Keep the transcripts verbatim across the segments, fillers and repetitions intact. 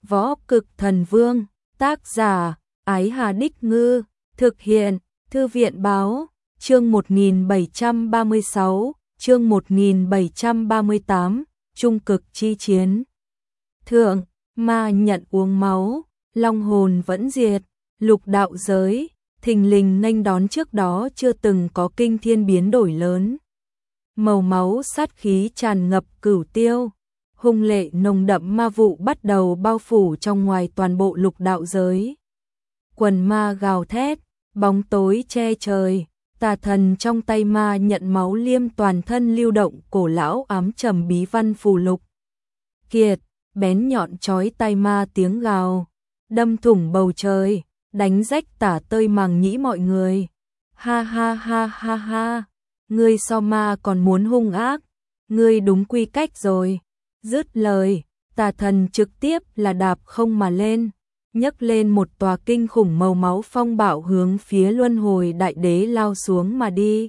Võ Cực Thần Vương, tác giả, Ái Hà Đích Ngư, thực hiện, Thư viện Báo, chương một nghìn bảy trăm ba mươi sáu, chương một nghìn bảy trăm ba mươi tám, Trung Cực Chi Chiến. Thượng, ma nhận uống máu, long hồn vẫn diệt, lục đạo giới, thình lình nghênh đón trước đó chưa từng có kinh thiên biến đổi lớn. Màu máu sát khí tràn ngập cửu tiêu, hung lệ nồng đậm ma vụ bắt đầu bao phủ trong ngoài toàn bộ lục đạo giới. Quần ma gào thét, bóng tối che trời, tà thần trong tay ma nhận máu liêm toàn thân lưu động cổ lão ám trầm bí văn phù lục. Kiệt, bén nhọn chói tai ma tiếng gào, đâm thủng bầu trời, đánh rách tả tơi màng nhĩ mọi người. Ha ha ha ha ha, ngươi so ma còn muốn hung ác, ngươi đúng quy cách rồi. Dứt lời, tà thần trực tiếp là đạp không mà lên, nhấc lên một tòa kinh khủng màu máu phong bạo hướng phía luân hồi đại đế lao xuống mà đi.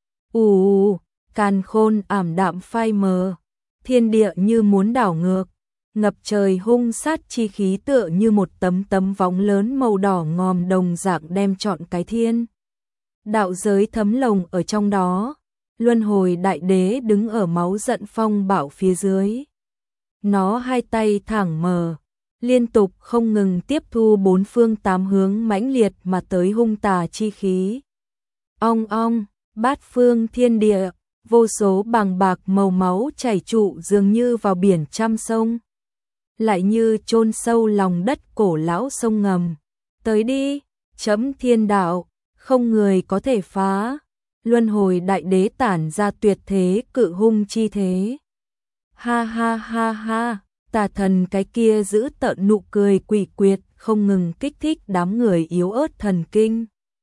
Ù, càn khôn ảm đạm phai mờ, thiên địa như muốn đảo ngược, ngập trời hung sát chi khí tựa như một tấm tấm vóng lớn màu đỏ ngòm đồng dạng đem trọn cái thiên. Đạo giới thấm lồng ở trong đó, luân hồi đại đế đứng ở máu giận phong bạo phía dưới. Nó hai tay thẳng mở, liên tục không ngừng tiếp thu bốn phương tám hướng mãnh liệt mà tới hung tà chi khí. Ong ong, bát phương thiên địa, vô số bàng bạc màu máu chảy trụ dường như vào biển trăm sông. Lại như chôn sâu lòng đất cổ lão sông ngầm. Tới đi, chấm thiên đạo, không người có thể phá. Luân hồi đại đế tản ra tuyệt thế cự hung chi thế. Ha ha ha ha, tà thần cái kia giữ tợn nụ cười quỷ quyệt không ngừng kích thích đám người yếu ớt thần kinh.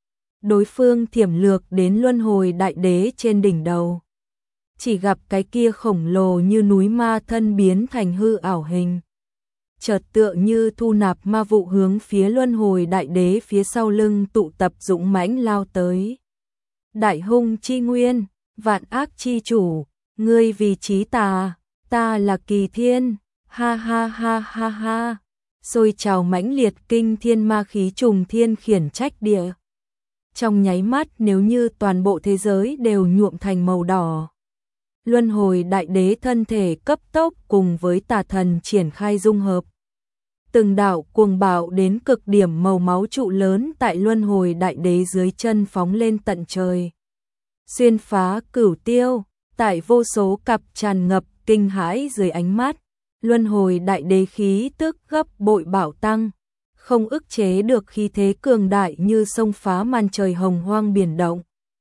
Đối phương thiểm lược đến luân hồi đại đế trên đỉnh đầu. Chỉ gặp cái kia khổng lồ như núi ma thân biến thành hư ảo hình. Chợt tựa như thu nạp ma vụ hướng phía luân hồi đại đế phía sau lưng tụ tập dũng mãnh lao tới. Đại hung chi nguyên, vạn ác chi chủ, ngươi vì chí tà, ta là kỳ thiên, ha ha ha ha ha, xôi trào mãnh liệt kinh thiên ma khí trùng thiên khiển trách địa. Trong nháy mắt nếu như toàn bộ thế giới đều nhuộm thành màu đỏ. Luân hồi đại đế thân thể cấp tốc cùng với tà thần triển khai dung hợp. Từng đạo cuồng bạo đến cực điểm màu máu trụ lớn tại luân hồi đại đế dưới chân phóng lên tận trời. Xuyên phá cửu tiêu, tại vô số cặp tràn ngập kinh hãi dưới ánh mắt, luân hồi đại đế khí tức gấp bội bạo tăng, không ức chế được khí thế cường đại như sông phá màn trời hồng hoang biển động.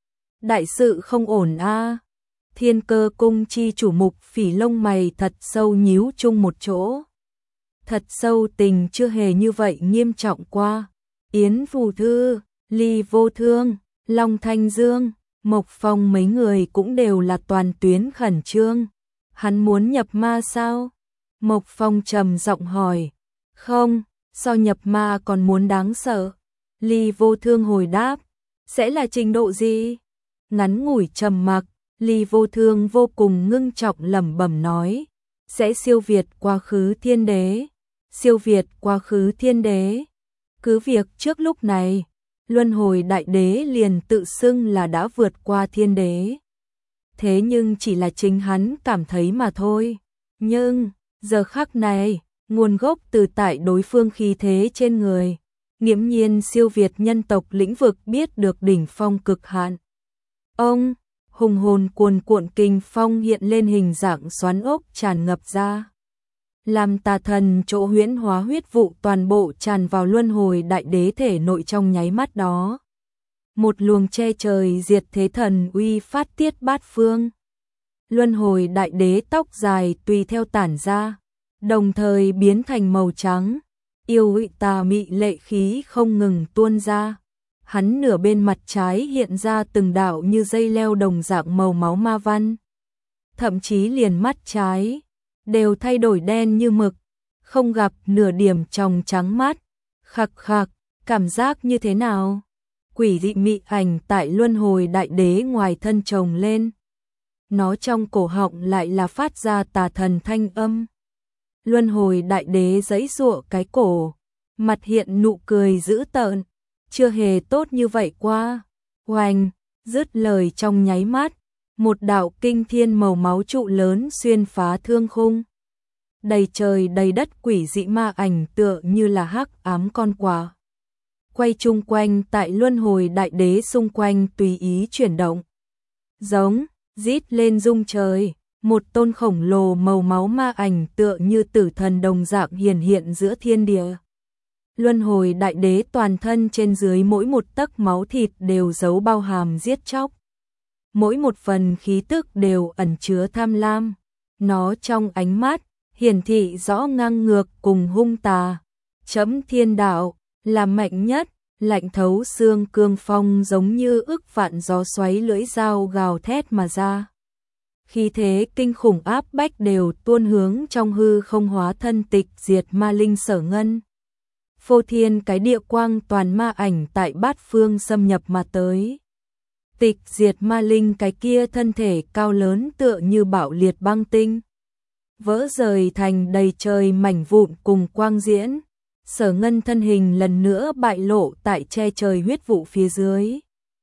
Đại sự không ổn a. Thiên Cơ cung chi chủ Mục Phỉ lông mày thật sâu nhíu chung một chỗ. Thật sâu tình chưa hề như vậy nghiêm trọng qua. Yến Phù Thư, Ly Vô Thương, Long Thanh Dương, Mộc Phong mấy người cũng đều là toàn tuyến khẩn trương. Hắn muốn nhập ma sao? Mộc Phong trầm giọng hỏi. Không, so nhập ma còn muốn đáng sợ. Ly Vô Thương hồi đáp. Sẽ là trình độ gì? Ngắn ngủi trầm mặc, Ly Vô Thương vô cùng ngưng trọng lẩm bẩm nói. Sẽ siêu việt quá khứ thiên đế. Siêu việt quá khứ thiên đế. Cứ việc trước lúc này, luân hồi đại đế liền tự xưng là đã vượt qua thiên đế. Thế nhưng chỉ là chính hắn cảm thấy mà thôi. Nhưng, giờ khắc này, nguồn gốc từ tại đối phương khí thế trên người, nghiễm nhiên siêu việt nhân tộc lĩnh vực biết được đỉnh phong cực hạn. Ông, hùng hồn cuồn cuộn kinh phong hiện lên hình dạng xoắn ốc tràn ngập ra. Làm tà thần chỗ huyễn hóa huyết vụ toàn bộ tràn vào luân hồi đại đế thể nội trong nháy mắt đó. Một luồng che trời diệt thế thần uy phát tiết bát phương. Luân hồi đại đế tóc dài tùy theo tản ra, đồng thời biến thành màu trắng, yêu uy tà mị lệ khí không ngừng tuôn ra. Hắn nửa bên mặt trái hiện ra từng đạo như dây leo đồng dạng màu máu ma văn. Thậm chí liền mắt trái đều thay đổi đen như mực, không gặp nửa điểm tròng trắng mắt. Khặc khặc, cảm giác như thế nào? Quỷ dị mị ảnh tại luân hồi đại đế ngoài thân chồng lên. Nó trong cổ họng lại là phát ra tà thần thanh âm. Luân hồi đại đế giãy giụa cái cổ, mặt hiện nụ cười dữ tợn, chưa hề tốt như vậy qua. Oanh, dứt lời trong nháy mắt, một đạo kinh thiên màu máu trụ lớn xuyên phá thương khung. Đầy trời đầy đất quỷ dị ma ảnh tựa như là hắc ám con quạ. Quay chung quanh tại luân hồi đại đế xung quanh tùy ý chuyển động. Giống, rít lên rung trời, một tôn khổng lồ màu máu ma ảnh tựa như tử thần đồng dạng hiển hiện giữa thiên địa. Luân hồi đại đế toàn thân trên dưới mỗi một tấc máu thịt đều giấu bao hàm giết chóc. Mỗi một phần khí tức đều ẩn chứa tham lam. Nó trong ánh mắt, hiển thị rõ ngang ngược cùng hung tà. Chấm thiên đạo, là mạnh nhất, lạnh thấu xương cương phong giống như ức vạn gió xoáy lưỡi dao gào thét mà ra. Khí thế kinh khủng áp bách đều tuôn hướng trong hư không hóa thân tịch diệt ma linh Sở Ngân. Phô thiên cái địa quang toàn ma ảnh tại bát phương xâm nhập mà tới. Tịch diệt ma linh cái kia thân thể cao lớn tựa như bạo liệt băng tinh. Vỡ rời thành đầy trời mảnh vụn cùng quang diễn. Sở Ngân thân hình lần nữa bại lộ tại che trời huyết vụ phía dưới.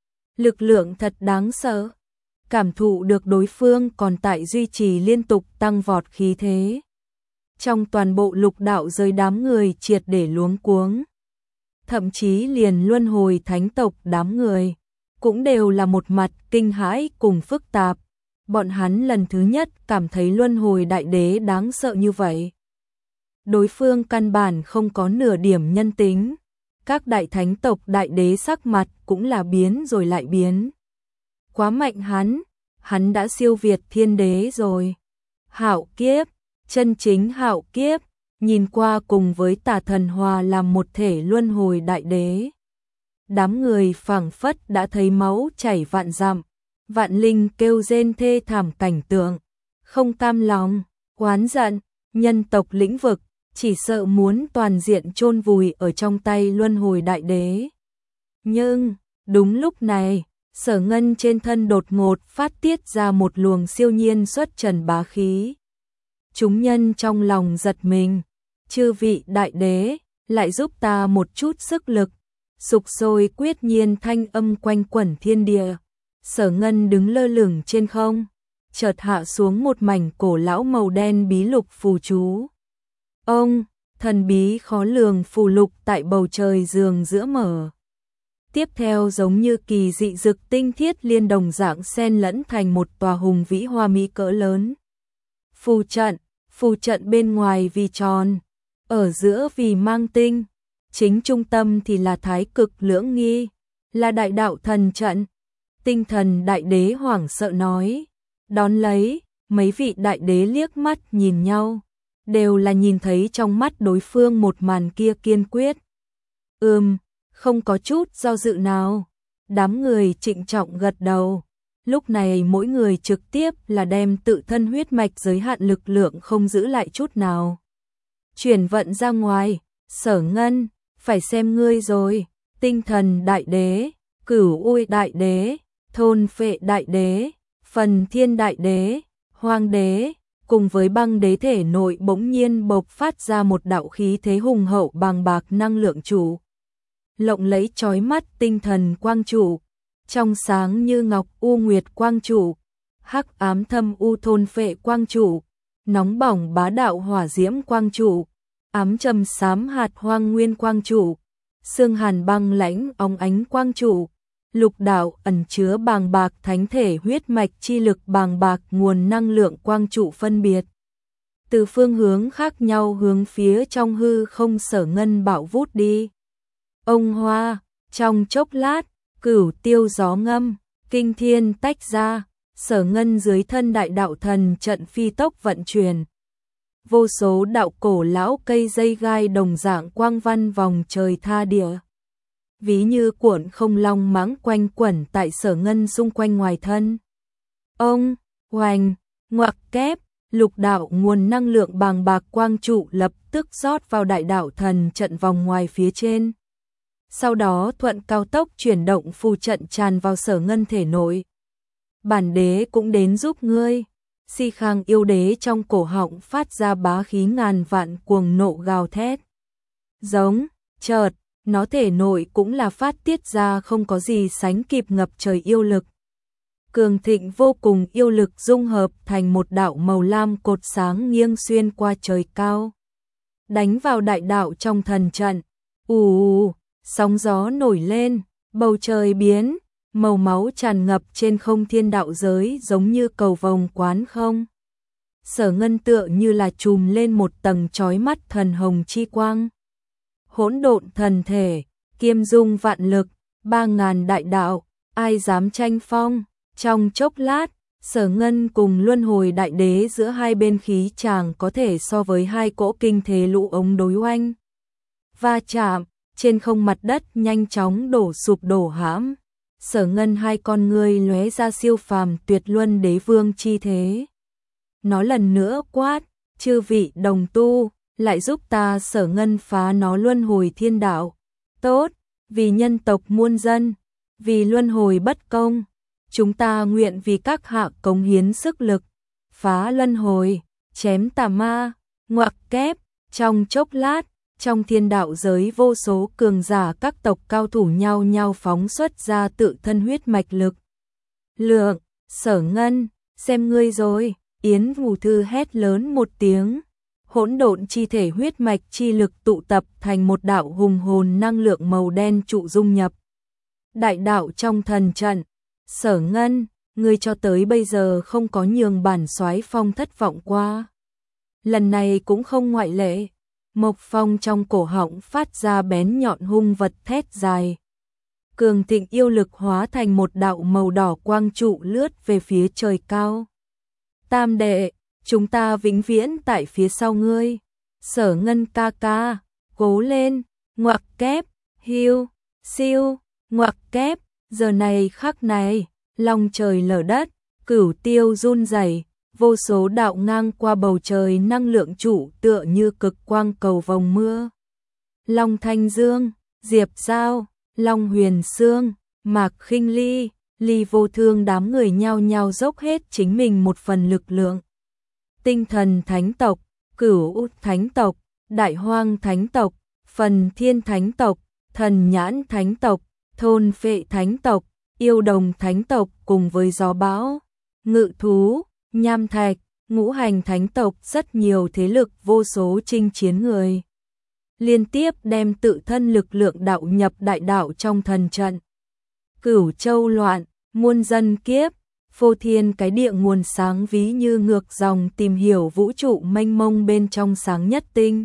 Lực lượng thật đáng sợ. Cảm thụ được đối phương còn tại duy trì liên tục tăng vọt khí thế. Trong toàn bộ lục đạo giới đám người triệt để luống cuống. Thậm chí liền luân hồi thánh tộc đám người, cũng đều là một mặt kinh hãi cùng phức tạp. Bọn hắn lần thứ nhất cảm thấy luân hồi đại đế đáng sợ như vậy. Đối phương căn bản không có nửa điểm nhân tính. Các đại thánh tộc đại đế sắc mặt cũng là biến rồi lại biến. Quá mạnh hắn, hắn đã siêu việt thiên đế rồi. Hạo kiếp, chân chính hạo kiếp, nhìn qua cùng với tà thần hòa làm một thể luân hồi đại đế. Đám người phảng phất đã thấy máu chảy vạn dặm, vạn linh kêu rên thê thảm cảnh tượng, không cam lòng, oán giận, nhân tộc lĩnh vực, chỉ sợ muốn toàn diện chôn vùi ở trong tay luân hồi đại đế. Nhưng, đúng lúc này, Sở Ngân trên thân đột ngột phát tiết ra một luồng siêu nhiên xuất trần bá khí. Chúng nhân trong lòng giật mình, chư vị đại đế, lại giúp ta một chút sức lực. Sục sôi quyết nhiên thanh âm quanh quẩn thiên địa. Sở Ngân đứng lơ lửng trên không, chợt hạ xuống một mảnh cổ lão màu đen bí lục phù chú. Ông, thần bí khó lường phù lục tại bầu trời giường giữa mở. Tiếp theo giống như kỳ dị dực tinh thiết liên đồng dạng xen lẫn thành một tòa hùng vĩ hoa mỹ cỡ lớn. Phù trận, phù trận bên ngoài vì tròn, ở giữa vì mang tinh, chính trung tâm thì là thái cực lưỡng nghi, là đại đạo thần trận. Tinh thần đại đế hoảng sợ nói, đón lấy, mấy vị đại đế liếc mắt nhìn nhau, đều là nhìn thấy trong mắt đối phương một màn kia kiên quyết. Ừm, không có chút do dự nào. Đám người trịnh trọng gật đầu. Lúc này mỗi người trực tiếp là đem tự thân huyết mạch giới hạn lực lượng không giữ lại chút nào. Chuyển vận ra ngoài, Sở Ngân, phải xem ngươi rồi. Tinh thần đại đế, cửu uy đại đế, thôn phệ đại đế, phần thiên đại đế, hoang đế, cùng với băng đế thể nội bỗng nhiên bộc phát ra một đạo khí thế hùng hậu bàng bạc năng lượng chủ. Lộng lẫy chói mắt tinh thần quang trụ, trong sáng như ngọc u nguyệt quang trụ, hắc ám thâm u thôn phệ quang trụ, nóng bỏng bá đạo hỏa diễm quang trụ, ám trầm xám hạt hoang nguyên quang trụ, xương hàn băng lãnh óng ánh quang trụ, lục đạo ẩn chứa bàng bạc thánh thể huyết mạch chi lực bàng bạc nguồn năng lượng quang trụ phân biệt. Từ phương hướng khác nhau hướng phía trong hư không Sở Ngân bạo vút đi. Ông hoa, trong chốc lát, cửu tiêu gió ngâm, kinh thiên tách ra, Sở Ngân dưới thân đại đạo thần trận phi tốc vận chuyển. Vô số đạo cổ lão cây dây gai đồng dạng quang văn vòng trời tha địa. Ví như cuộn không long mãng quanh quẩn tại Sở Ngân xung quanh ngoài thân. Ông, hoành, ngoặc kép, lục đạo nguồn năng lượng bàng bạc quang trụ lập tức rót vào đại đạo thần trận vòng ngoài phía trên. Sau đó thuận cao tốc chuyển động phù trận tràn vào Sở Ngân thể nội. Bản đế cũng đến giúp ngươi. Si Khang yêu đế trong cổ họng phát ra bá khí ngàn vạn cuồng nộ gào thét. Giống, chợt, nó thể nội cũng là phát tiết ra không có gì sánh kịp ngập trời yêu lực. Cường thịnh vô cùng yêu lực dung hợp thành một đạo màu lam cột sáng nghiêng xuyên qua trời cao. Đánh vào đại đạo trong thần trận. Ù ù, sóng gió nổi lên, bầu trời biến, màu máu tràn ngập trên không thiên đạo giới giống như cầu vồng quán không. Sở Ngân tựa như là trùm lên một tầng chói mắt thần hồng chi quang. Hỗn độn thần thể, kiêm dung vạn lực, ba ngàn đại đạo, ai dám tranh phong. Trong chốc lát, Sở Ngân cùng Luân Hồi Đại Đế giữa hai bên khí chàng có thể so với hai cỗ kinh thế lũ ống đối oanh. Va chạm, trên không mặt đất nhanh chóng đổ sụp đổ hãm. Sở Ngân hai con ngươi lóe ra siêu phàm tuyệt luân đế vương chi thế. Nó lần nữa quát, chư vị đồng tu, lại giúp ta Sở Ngân phá nó luân hồi thiên đạo. Tốt, vì nhân tộc muôn dân, vì luân hồi bất công, chúng ta nguyện vì các hạ cống hiến sức lực, phá luân hồi, chém tà ma, ngoặc kép. Trong chốc lát, trong thiên đạo giới vô số cường giả các tộc cao thủ nhau nhau phóng xuất ra tự thân huyết mạch lực. Lượng, Sở Ngân, xem ngươi rồi, Yến Vũ Thư hét lớn một tiếng. Hỗn độn chi thể huyết mạch chi lực tụ tập thành một đạo hùng hồn năng lượng màu đen trụ dung nhập. Đại đạo trong thần trận. Sở Ngân, ngươi cho tới bây giờ không có nhường bản soái phong thất vọng qua. Lần này cũng không ngoại lệ. Mộc Phong trong cổ họng phát ra bén nhọn hung vật thét dài. Cường thịnh yêu lực hóa thành một đạo màu đỏ quang trụ lướt về phía trời cao. Tam đệ, chúng ta vĩnh viễn tại phía sau ngươi. Sở Ngân ca ca, cố lên, ngoặc kép, hiu, siêu, ngoặc kép. Giờ này khắc này, long trời lở đất, cửu tiêu run rẩy, vô số đạo ngang qua bầu trời năng lượng trụ tựa như cực quang cầu vồng mưa. Long Thanh Dương, Diệp Giao, Long Huyền Sương, Mạc Khinh Ly, Ly Vô Thương đám người nhao nhao dốc hết chính mình một phần lực lượng. Tinh Thần Thánh tộc, Cửu Thánh tộc, Đại Hoang Thánh tộc, Phần Thiên Thánh tộc, Thần Nhãn Thánh tộc, Thôn Phệ Thánh tộc, Yêu Đồng Thánh tộc cùng với Gió Bão, Ngự Thú, Nham Thạch, Ngũ Hành Thánh tộc, rất nhiều thế lực vô số chinh chiến người. Liên tiếp đem tự thân lực lượng đạo nhập đại đạo trong thần trận. Cửu châu loạn, muôn dân kiếp, phô thiên cái địa nguồn sáng ví như ngược dòng tìm hiểu vũ trụ mênh mông bên trong sáng nhất tinh.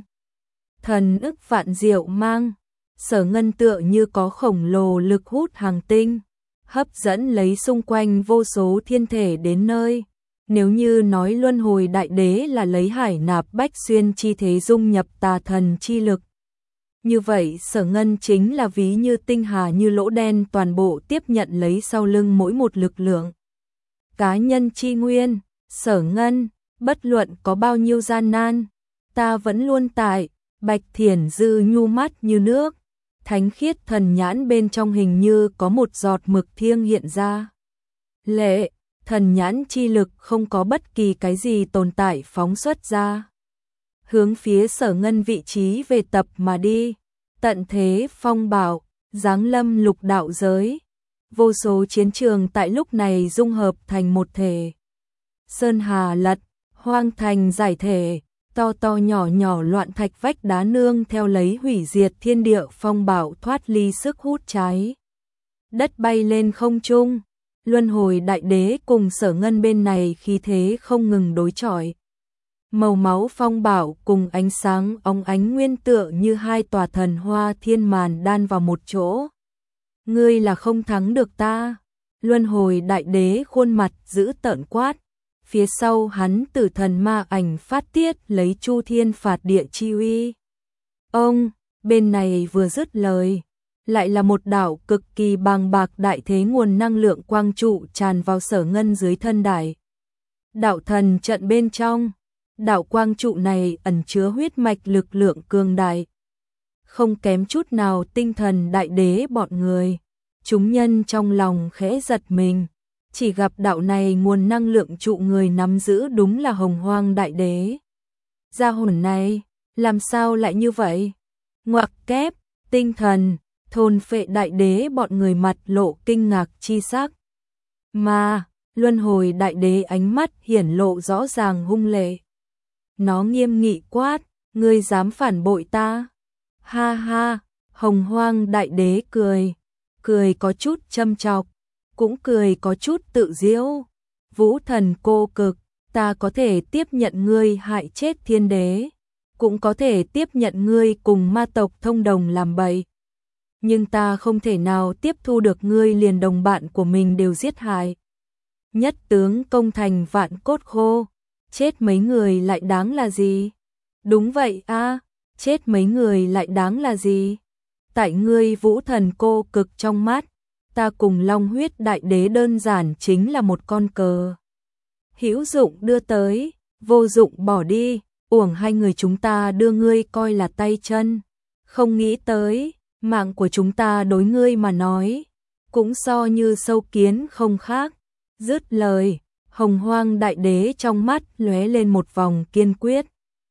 Thần ức vạn diệu mang, Sở Ngân tựa như có khổng lồ lực hút hàng tinh, hấp dẫn lấy xung quanh vô số thiên thể đến nơi. Nếu như nói luân hồi đại đế là lấy hải nạp bách xuyên chi thế dung nhập tà thần chi lực, như vậy Sở Ngân chính là ví như tinh hà như lỗ đen toàn bộ tiếp nhận lấy sau lưng mỗi một lực lượng. Cá nhân chi nguyên, Sở Ngân, bất luận có bao nhiêu gian nan, ta vẫn luôn tại. Bạch Thiển Dư nhu mắt như nước, thánh khiết thần nhãn bên trong hình như có một giọt mực thiêng hiện ra. Lệ, thần nhãn chi lực không có bất kỳ cái gì tồn tại phóng xuất ra. Hướng phía Sở Ngân vị trí về tập mà đi, tận thế phong bạo, giáng lâm lục đạo giới. Vô số chiến trường tại lúc này dung hợp thành một thể. Sơn hà lật, hoang thành giải thể, to to nhỏ nhỏ loạn thạch vách đá nương theo lấy hủy diệt thiên địa phong bạo thoát ly sức hút cháy. Đất bay lên không trung, luân hồi đại đế cùng Sở Ngân bên này khí thế không ngừng đối chọi. Màu máu phong bạo cùng ánh sáng óng ánh nguyên tựa như hai tòa thần hoa thiên màn đan vào một chỗ. Ngươi là không thắng được ta. Luân hồi đại đế khuôn mặt giữ tợn quát. Phía sau hắn tử thần ma ảnh phát tiết lấy chu thiên phạt địa chi uy. Ông, bên này vừa dứt lời, lại là một đạo cực kỳ bàng bạc đại thế nguồn năng lượng quang trụ tràn vào Sở Ngân dưới thân đại đạo thần trận bên trong. Đạo quang trụ này ẩn chứa huyết mạch lực lượng cường đại, không kém chút nào tinh thần đại đế bọn người. Chúng nhân trong lòng khẽ giật mình, chỉ gặp đạo này nguồn năng lượng trụ người nắm giữ đúng là Hồng Hoang Đại Đế. Gia hồn này, làm sao lại như vậy? Ngoặc kép, tinh thần, thôn phệ Đại Đế bọn người mặt lộ kinh ngạc chi sắc. Mà, Luân Hồi Đại Đế ánh mắt hiển lộ rõ ràng hung lệ. Nó nghiêm nghị quát, ngươi dám phản bội ta? Ha ha, Hồng Hoang Đại Đế cười, cười có chút châm chọc, cũng cười có chút tự giễu. Vũ thần cô cực, ta có thể tiếp nhận ngươi hại chết thiên đế, cũng có thể tiếp nhận ngươi cùng ma tộc thông đồng làm bậy. Nhưng ta không thể nào tiếp thu được ngươi liền đồng bạn của mình đều giết hại. Nhất tướng công thành vạn cốt khô, chết mấy người lại đáng là gì? Đúng vậy a, chết mấy người lại đáng là gì? Tại ngươi Vũ thần cô cực trong mắt, ta cùng Long huyết Đại Đế đơn giản chính là một con cờ. Hữu dụng đưa tới, vô dụng bỏ đi, uổng hai người chúng ta đưa ngươi coi là tay chân. Không nghĩ tới, mạng của chúng ta đối ngươi mà nói, cũng so như sâu kiến không khác. Dứt lời, Hồng Hoang Đại Đế trong mắt lóe lên một vòng kiên quyết.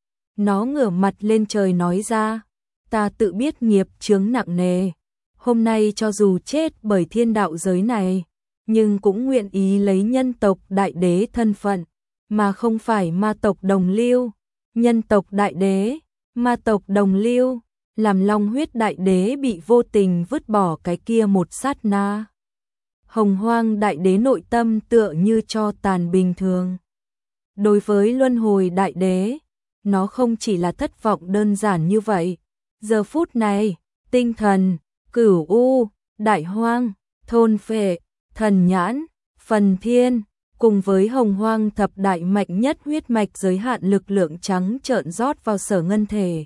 Nó ngửa mặt lên trời nói ra, ta tự biết nghiệp chướng nặng nề, hôm nay cho dù chết bởi thiên đạo giới này, nhưng cũng nguyện ý lấy nhân tộc Đại Đế thân phận, mà không phải ma tộc đồng lưu. Nhân tộc Đại Đế, ma tộc đồng lưu, làm Long huyết Đại Đế bị vô tình vứt bỏ cái kia một sát na. Hồng Hoang Đại Đế nội tâm tựa như tro tàn bình thường. Đối với Luân Hồi Đại Đế, nó không chỉ là thất vọng đơn giản như vậy. Giờ phút này, tinh thần, cửu u, đại hoang, thôn phệ, thần nhãn, phần thiên, cùng với Hồng Hoang thập đại mạnh nhất huyết mạch giới hạn lực lượng trắng trợn rót vào Sở Ngân thể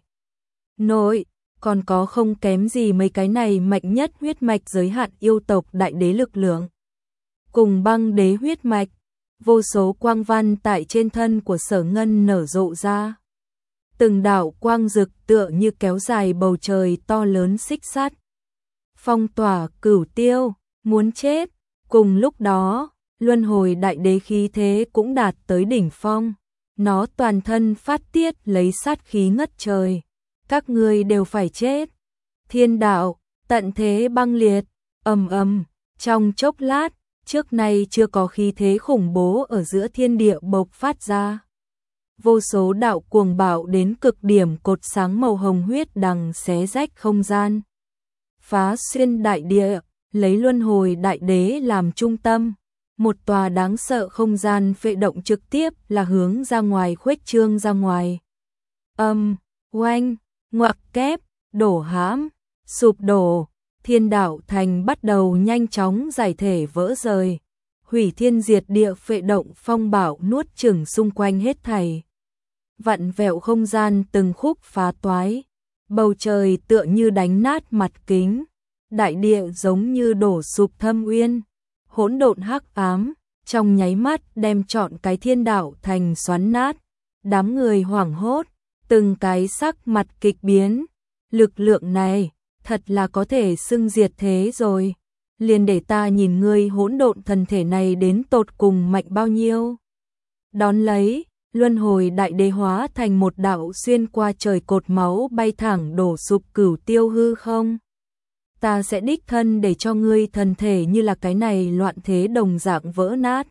nội, còn có không kém gì mấy cái này mạnh nhất huyết mạch giới hạn yêu tộc Đại Đế lực lượng. Cùng Băng Đế huyết mạch, vô số quang văn tại trên thân của Sở Ngân nở rộ ra. Từng đạo quang rực tựa như kéo dài bầu trời to lớn xích sắt. Phong tỏa cửu tiêu, muốn chết. Cùng lúc đó, Luân Hồi Đại Đế khí thế cũng đạt tới đỉnh phong. Nó toàn thân phát tiết lấy sát khí ngất trời. Các ngươi đều phải chết. Thiên đạo, tận thế băng liệt, ầm ầm, trong chốc lát, trước nay chưa có khí thế khủng bố ở giữa thiên địa bộc phát ra. Vô số đạo cuồng bạo đến cực điểm cột sáng màu hồng huyết đằng xé rách không gian. Phá xuyên đại địa, lấy Luân Hồi Đại Đế làm trung tâm. Một tòa đáng sợ không gian phệ động trực tiếp là hướng ra ngoài khuếch trương ra ngoài. Âm, oanh, ngoặc kép, đổ hãm, sụp đổ, thiên đạo thành bắt đầu nhanh chóng giải thể vỡ rời. Hủy thiên diệt địa phệ động phong bạo nuốt chửng xung quanh hết thảy. Vặn vẹo không gian từng khúc phá toái, bầu trời tựa như đánh nát mặt kính, đại địa giống như đổ sụp thâm uyên, hỗn độn hắc ám, trong nháy mắt đem trọn cái thiên đạo thành xoắn nát, đám người hoảng hốt, từng cái sắc mặt kịch biến, lực lượng này, thật là có thể xưng diệt thế rồi, liền để ta nhìn ngươi hỗn độn thân thể này đến tột cùng mạnh bao nhiêu. Đón lấy, Luân Hồi Đại Đế hóa thành một đạo xuyên qua trời cột máu bay thẳng đổ sụp cửu tiêu hư không. Ta sẽ đích thân để cho ngươi thân thể như là cái này loạn thế đồng dạng vỡ nát.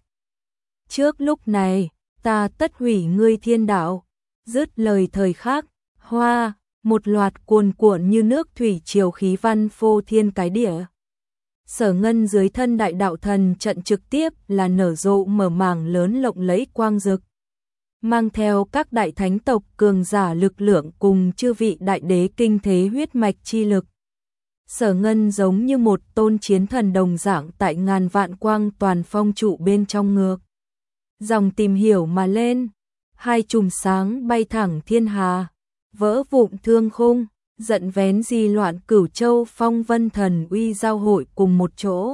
Trước lúc này, ta tất hủy ngươi thiên đạo. Dứt lời thời khắc, hoa, một loạt cuồn cuộn như nước thủy triều khí văn phô thiên cái địa. Sở Ngân dưới thân đại đạo thần trận trực tiếp là nở rộ mở mảng lớn lộng lẫy quang rực. Mang theo các đại thánh tộc cường giả lực lượng cùng chư vị đại đế kinh thế huyết mạch chi lực. Sở Ngân giống như một tôn chiến thần đồng dạng tại ngàn vạn quang toàn phong trụ bên trong ngược. Dòng tìm hiểu mà lên, hai chùm sáng bay thẳng thiên hà, vỡ vụn thương khung, giận vén di loạn cửu châu phong vân thần uy giao hội cùng một chỗ.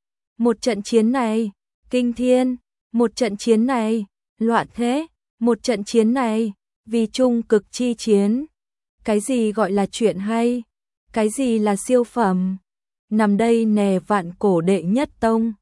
Một trận chiến này, kinh thiên, một trận chiến này, loạn thế, một trận chiến này, vì trung cực chi chiến. Cái gì gọi là chuyện hay? Cái gì là siêu phẩm? Nằm đây nè vạn cổ đệ nhất tông,